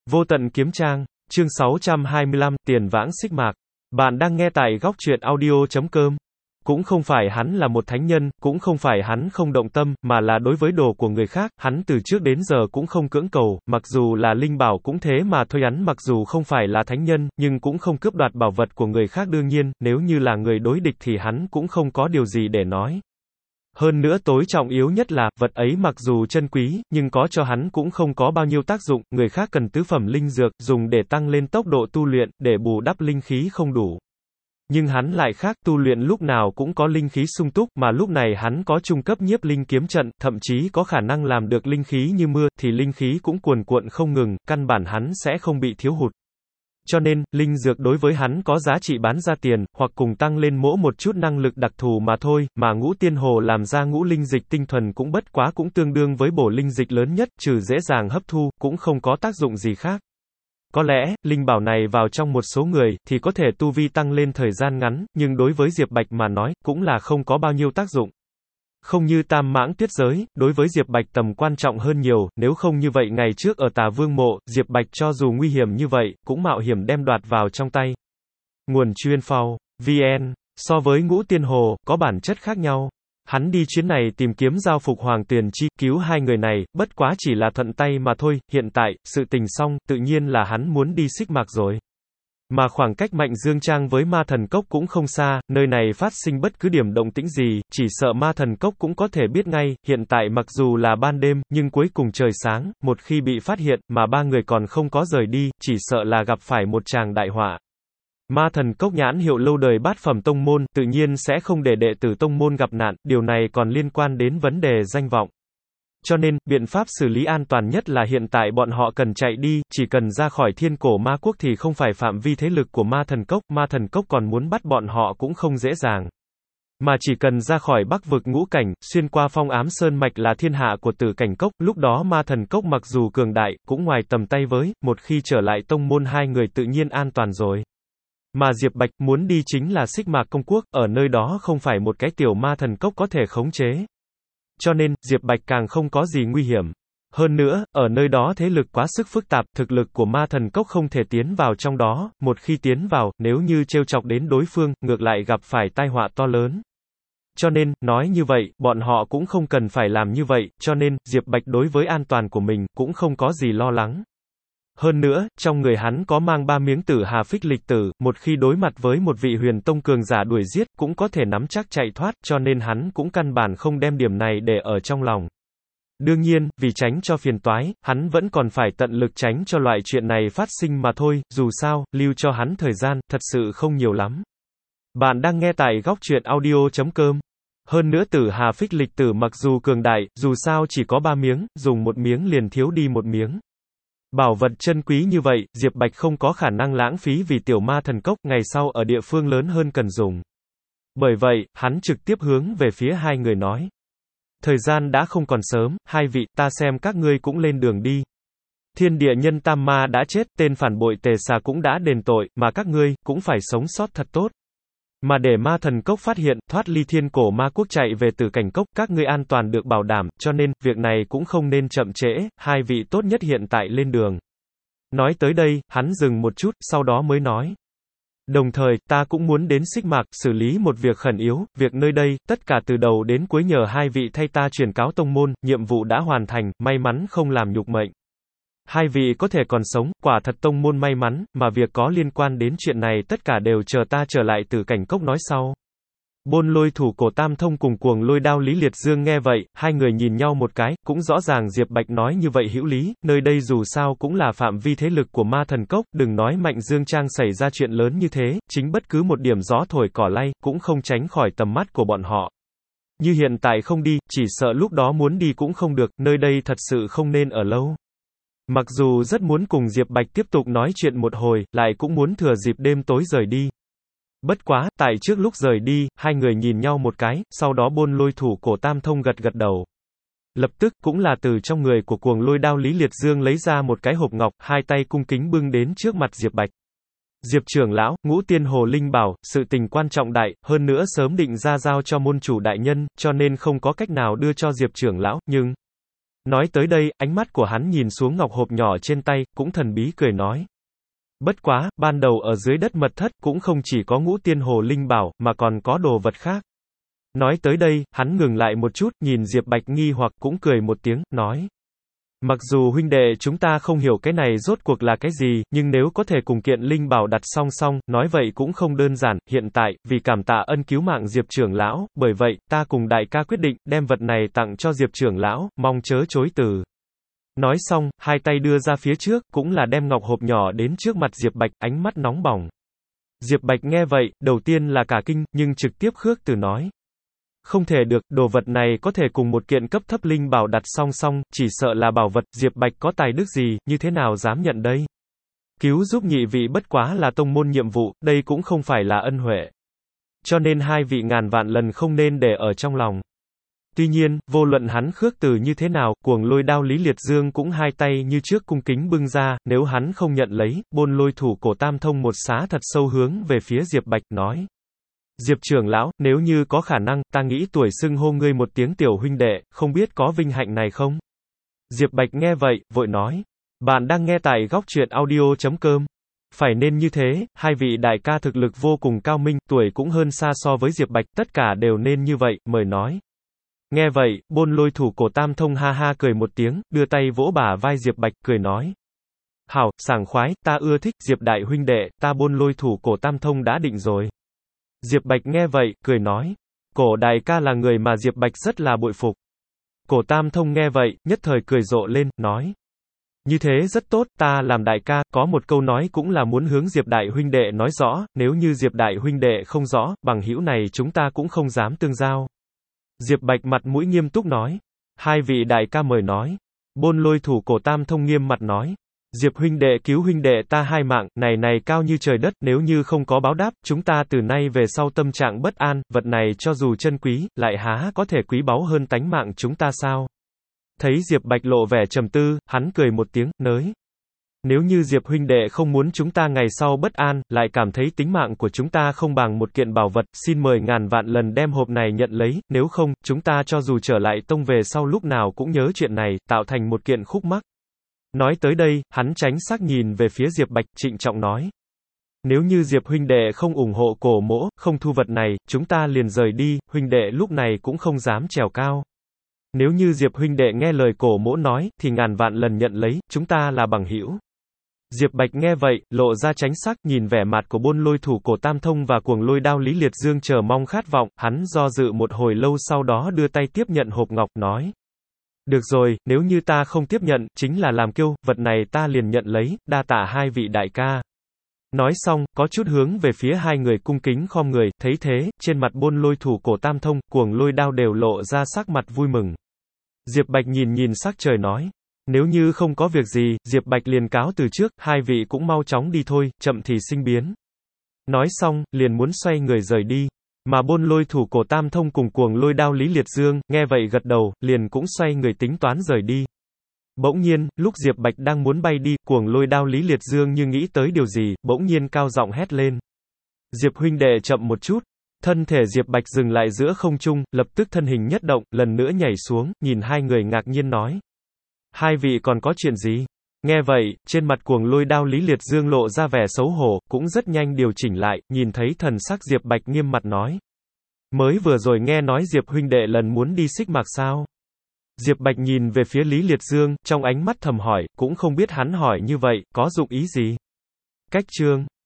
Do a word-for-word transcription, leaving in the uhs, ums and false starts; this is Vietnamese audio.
Vô tận kiếm trang, chương sáu trăm hai mươi lăm, tiền vãng xích mạc. Bạn đang nghe tại góc truyện audio chấm com. Cũng không phải hắn là một thánh nhân, cũng không phải hắn không động tâm, mà là đối với đồ của người khác, hắn từ trước đến giờ cũng không cưỡng cầu, mặc dù là linh bảo cũng thế mà thôi. Hắn mặc dù không phải là thánh nhân, nhưng cũng không cướp đoạt bảo vật của người khác. Đương nhiên, nếu như là người đối địch thì hắn cũng không có điều gì để nói. Hơn nữa tối trọng yếu nhất là, vật ấy mặc dù chân quý, nhưng có cho hắn cũng không có bao nhiêu tác dụng. Người khác cần tứ phẩm linh dược, dùng để tăng lên tốc độ tu luyện, để bù đắp linh khí không đủ. Nhưng hắn lại khác, tu luyện lúc nào cũng có linh khí sung túc, mà lúc này hắn có trung cấp nhiếp linh kiếm trận, thậm chí có khả năng làm được linh khí như mưa, thì linh khí cũng cuồn cuộn không ngừng, căn bản hắn sẽ không bị thiếu hụt. Cho nên, linh dược đối với hắn có giá trị bán ra tiền, hoặc cùng tăng lên mỗi một chút năng lực đặc thù mà thôi, mà ngũ tiên hồ làm ra ngũ linh dịch tinh thuần cũng bất quá cũng tương đương với bổ linh dịch lớn nhất, trừ dễ dàng hấp thu, cũng không có tác dụng gì khác. Có lẽ, linh bảo này vào trong một số người, thì có thể tu vi tăng lên thời gian ngắn, nhưng đối với Diệp Bạch mà nói, cũng là không có bao nhiêu tác dụng. Không như Tam Mãng Tuyết Giới, đối với Diệp Bạch tầm quan trọng hơn nhiều, nếu không như vậy ngày trước ở Tà Vương Mộ, Diệp Bạch cho dù nguy hiểm như vậy, cũng mạo hiểm đem đoạt vào trong tay. Nguồn chuyên phao, vn, so với ngũ tiên hồ, có bản chất khác nhau. Hắn đi chuyến này tìm kiếm giao phục Hoàng Tuyền Chi, cứu hai người này, bất quá chỉ là thuận tay mà thôi. Hiện tại, sự tình xong, tự nhiên là hắn muốn đi xích mạc rồi. Mà khoảng cách Mạnh Dương Trang với Ma Thần Cốc cũng không xa, nơi này phát sinh bất cứ điểm động tĩnh gì, chỉ sợ Ma Thần Cốc cũng có thể biết ngay. Hiện tại mặc dù là ban đêm, nhưng cuối cùng trời sáng, một khi bị phát hiện, mà ba người còn không có rời đi, chỉ sợ là gặp phải một tràng đại họa. Ma Thần Cốc nhãn hiệu lâu đời bát phẩm tông môn, tự nhiên sẽ không để đệ tử tông môn gặp nạn, điều này còn liên quan đến vấn đề danh vọng. Cho nên, biện pháp xử lý an toàn nhất là hiện tại bọn họ cần chạy đi, chỉ cần ra khỏi Thiên Cổ Ma Quốc thì không phải phạm vi thế lực của Ma Thần Cốc, Ma Thần Cốc còn muốn bắt bọn họ cũng không dễ dàng. Mà chỉ cần ra khỏi Bắc vực ngũ cảnh, xuyên qua Phong Ám Sơn mạch là thiên hạ của Tử Cảnh Cốc, lúc đó Ma Thần Cốc mặc dù cường đại, cũng ngoài tầm tay với, một khi trở lại tông môn hai người tự nhiên an toàn rồi. Mà Diệp Bạch muốn đi chính là Xích Mạc Công Quốc, ở nơi đó không phải một cái tiểu Ma Thần Cốc có thể khống chế. Cho nên, Diệp Bạch càng không có gì nguy hiểm. Hơn nữa, ở nơi đó thế lực quá sức phức tạp, thực lực của Ma Thần Cốc không thể tiến vào trong đó, một khi tiến vào, nếu như trêu chọc đến đối phương, ngược lại gặp phải tai họa to lớn. Cho nên, nói như vậy, bọn họ cũng không cần phải làm như vậy, cho nên, Diệp Bạch đối với an toàn của mình, cũng không có gì lo lắng. Hơn nữa, trong người hắn có mang ba miếng tử hà phích lịch tử, một khi đối mặt với một vị huyền tông cường giả đuổi giết, cũng có thể nắm chắc chạy thoát, cho nên hắn cũng căn bản không đem điểm này để ở trong lòng. Đương nhiên, vì tránh cho phiền toái, hắn vẫn còn phải tận lực tránh cho loại chuyện này phát sinh mà thôi, dù sao, lưu cho hắn thời gian, thật sự không nhiều lắm. Bạn đang nghe tại góc truyện audio chấm com. Hơn nữa tử hà phích lịch tử mặc dù cường đại, dù sao chỉ có ba miếng, dùng một miếng liền thiếu đi một miếng. Bảo vật chân quý như vậy, Diệp Bạch không có khả năng lãng phí vì tiểu Ma Thần Cốc, ngày sau ở địa phương lớn hơn cần dùng. Bởi vậy, hắn trực tiếp hướng về phía hai người nói. Thời gian đã không còn sớm, hai vị, ta xem các ngươi cũng lên đường đi. Thiên địa nhân Tam Ma đã chết, tên phản bội Tề Xà cũng đã đền tội, mà các ngươi, cũng phải sống sót thật tốt. Mà để Ma Thần Cốc phát hiện, thoát ly Thiên Cổ Ma Quốc chạy về Tử Cảnh Cốc, các ngươi an toàn được bảo đảm, cho nên, việc này cũng không nên chậm trễ, hai vị tốt nhất hiện tại lên đường. Nói tới đây, hắn dừng một chút, sau đó mới nói. Đồng thời, ta cũng muốn đến Xích Mạc, xử lý một việc khẩn yếu, việc nơi đây, tất cả từ đầu đến cuối nhờ hai vị thay ta truyền cáo tông môn, nhiệm vụ đã hoàn thành, may mắn không làm nhục mệnh. Hai vị có thể còn sống, quả thật tông môn may mắn, mà việc có liên quan đến chuyện này tất cả đều chờ ta trở lại Tử Cảnh Cốc nói sau. Bôn Lôi thủ cổ Tam Thông cùng Cuồng Lôi đao Lý Liệt Dương nghe vậy, hai người nhìn nhau một cái, cũng rõ ràng Diệp Bạch nói như vậy hữu lý, nơi đây dù sao cũng là phạm vi thế lực của Ma Thần Cốc, đừng nói Mạnh Dương Trang xảy ra chuyện lớn như thế, chính bất cứ một điểm gió thổi cỏ lay, cũng không tránh khỏi tầm mắt của bọn họ. Như hiện tại không đi, chỉ sợ lúc đó muốn đi cũng không được, nơi đây thật sự không nên ở lâu. Mặc dù rất muốn cùng Diệp Bạch tiếp tục nói chuyện một hồi, lại cũng muốn thừa dịp đêm tối rời đi. Bất quá, tại trước lúc rời đi, hai người nhìn nhau một cái, sau đó Bôn Lôi thủ cổ Tam Thông gật gật đầu. Lập tức, cũng là từ trong người của Cuồng Lôi đao Lý Liệt Dương lấy ra một cái hộp ngọc, hai tay cung kính bưng đến trước mặt Diệp Bạch. Diệp trưởng lão, ngũ tiên hồ linh bảo, sự tình quan trọng đại, hơn nữa sớm định ra giao cho môn chủ đại nhân, cho nên không có cách nào đưa cho Diệp trưởng lão, nhưng... Nói tới đây, ánh mắt của hắn nhìn xuống ngọc hộp nhỏ trên tay, cũng thần bí cười nói. Bất quá, ban đầu ở dưới đất mật thất, cũng không chỉ có ngũ tiên hồ linh bảo, mà còn có đồ vật khác. Nói tới đây, hắn ngừng lại một chút, nhìn Diệp Bạch nghi hoặc cũng cười một tiếng, nói. Mặc dù huynh đệ chúng ta không hiểu cái này rốt cuộc là cái gì, nhưng nếu có thể cùng kiện linh bảo đặt song song, nói vậy cũng không đơn giản, hiện tại, vì cảm tạ ân cứu mạng Diệp trưởng lão, bởi vậy, ta cùng đại ca quyết định, đem vật này tặng cho Diệp trưởng lão, mong chớ chối từ. Nói xong, hai tay đưa ra phía trước, cũng là đem ngọc hộp nhỏ đến trước mặt Diệp Bạch, ánh mắt nóng bỏng. Diệp Bạch nghe vậy, đầu tiên là cả kinh, nhưng trực tiếp khước từ nói. Không thể được, đồ vật này có thể cùng một kiện cấp thấp linh bảo đặt song song, chỉ sợ là bảo vật, Diệp Bạch có tài đức gì, như thế nào dám nhận đây? Cứu giúp nhị vị bất quá là tông môn nhiệm vụ, đây cũng không phải là ân huệ. Cho nên hai vị ngàn vạn lần không nên để ở trong lòng. Tuy nhiên, vô luận hắn khước từ như thế nào, cuồng lôi đao Lý Liệt Dương cũng hai tay như trước cung kính bưng ra, nếu hắn không nhận lấy, bôn lôi thủ cổ tam thông một xá thật sâu hướng về phía Diệp Bạch, nói. Diệp trưởng lão, nếu như có khả năng, ta nghĩ tuổi xưng hô ngươi một tiếng tiểu huynh đệ, không biết có vinh hạnh này không? Diệp Bạch nghe vậy, vội nói. Bạn đang nghe tại góc truyện audio chấm com. Phải nên như thế, hai vị đại ca thực lực vô cùng cao minh, tuổi cũng hơn xa so với Diệp Bạch, tất cả đều nên như vậy, mời nói. Nghe vậy, bôn lôi thủ cổ tam thông ha ha cười một tiếng, đưa tay vỗ bả vai Diệp Bạch, cười nói. Hảo, sảng khoái, ta ưa thích, Diệp đại huynh đệ, ta bôn lôi thủ cổ tam thông đã định rồi. Diệp Bạch nghe vậy, cười nói. Cổ đại ca là người mà Diệp Bạch rất là bội phục. Cổ tam thông nghe vậy, nhất thời cười rộ lên, nói. Như thế rất tốt, ta làm đại ca, có một câu nói cũng là muốn hướng Diệp đại huynh đệ nói rõ, nếu như Diệp đại huynh đệ không rõ, bằng hữu này chúng ta cũng không dám tương giao. Diệp Bạch mặt mũi nghiêm túc nói. Hai vị đại ca mời nói. Bôn lôi thủ cổ tam thông nghiêm mặt nói. Diệp huynh đệ cứu huynh đệ ta hai mạng, này này cao như trời đất, nếu như không có báo đáp, chúng ta từ nay về sau tâm trạng bất an, vật này cho dù chân quý, lại há có thể quý báu hơn tánh mạng chúng ta sao? Thấy Diệp Bạch lộ vẻ trầm tư, hắn cười một tiếng, nới. Nếu như Diệp huynh đệ không muốn chúng ta ngày sau bất an, lại cảm thấy tính mạng của chúng ta không bằng một kiện bảo vật, xin mời ngàn vạn lần đem hộp này nhận lấy, nếu không, chúng ta cho dù trở lại tông về sau lúc nào cũng nhớ chuyện này, tạo thành một kiện khúc mắc. Nói tới đây, hắn tránh sắc nhìn về phía Diệp Bạch, trịnh trọng nói. Nếu như Diệp huynh đệ không ủng hộ cổ mỗ, không thu vật này, chúng ta liền rời đi, huynh đệ lúc này cũng không dám trèo cao. Nếu như Diệp huynh đệ nghe lời cổ mỗ nói, thì ngàn vạn lần nhận lấy, chúng ta là bằng hữu. Diệp Bạch nghe vậy, lộ ra tránh sắc, nhìn vẻ mặt của bôn lôi thủ cổ tam thông và cuồng lôi đao Lý Liệt Dương chờ mong khát vọng, hắn do dự một hồi lâu sau đó đưa tay tiếp nhận hộp ngọc, nói. Được rồi, nếu như ta không tiếp nhận, chính là làm kiêu, vật này ta liền nhận lấy, đa tạ hai vị đại ca. Nói xong, có chút hướng về phía hai người cung kính khom người, thấy thế, trên mặt bôn lôi thủ cổ tam thông, cuồng lôi đao đều lộ ra sắc mặt vui mừng. Diệp Bạch nhìn nhìn sắc trời nói. Nếu như không có việc gì, Diệp Bạch liền cáo từ trước, hai vị cũng mau chóng đi thôi, chậm thì sinh biến. Nói xong, liền muốn xoay người rời đi. Mà bôn lôi thủ cổ tam thông cùng cuồng lôi đao Lý Liệt Dương, nghe vậy gật đầu, liền cũng xoay người tính toán rời đi. Bỗng nhiên, lúc Diệp Bạch đang muốn bay đi, cuồng lôi đao Lý Liệt Dương như nghĩ tới điều gì, bỗng nhiên cao giọng hét lên. Diệp huynh đệ chậm một chút. Thân thể Diệp Bạch dừng lại giữa không trung, lập tức thân hình nhất động, lần nữa nhảy xuống, nhìn hai người ngạc nhiên nói. Hai vị còn có chuyện gì? Nghe vậy, trên mặt cuồng lôi đao Lý Liệt Dương lộ ra vẻ xấu hổ, cũng rất nhanh điều chỉnh lại, nhìn thấy thần sắc Diệp Bạch nghiêm mặt nói. Mới vừa rồi nghe nói Diệp huynh đệ lần muốn đi xích mạc sao? Diệp Bạch nhìn về phía Lý Liệt Dương, trong ánh mắt thầm hỏi, cũng không biết hắn hỏi như vậy, có dụng ý gì? Cách chương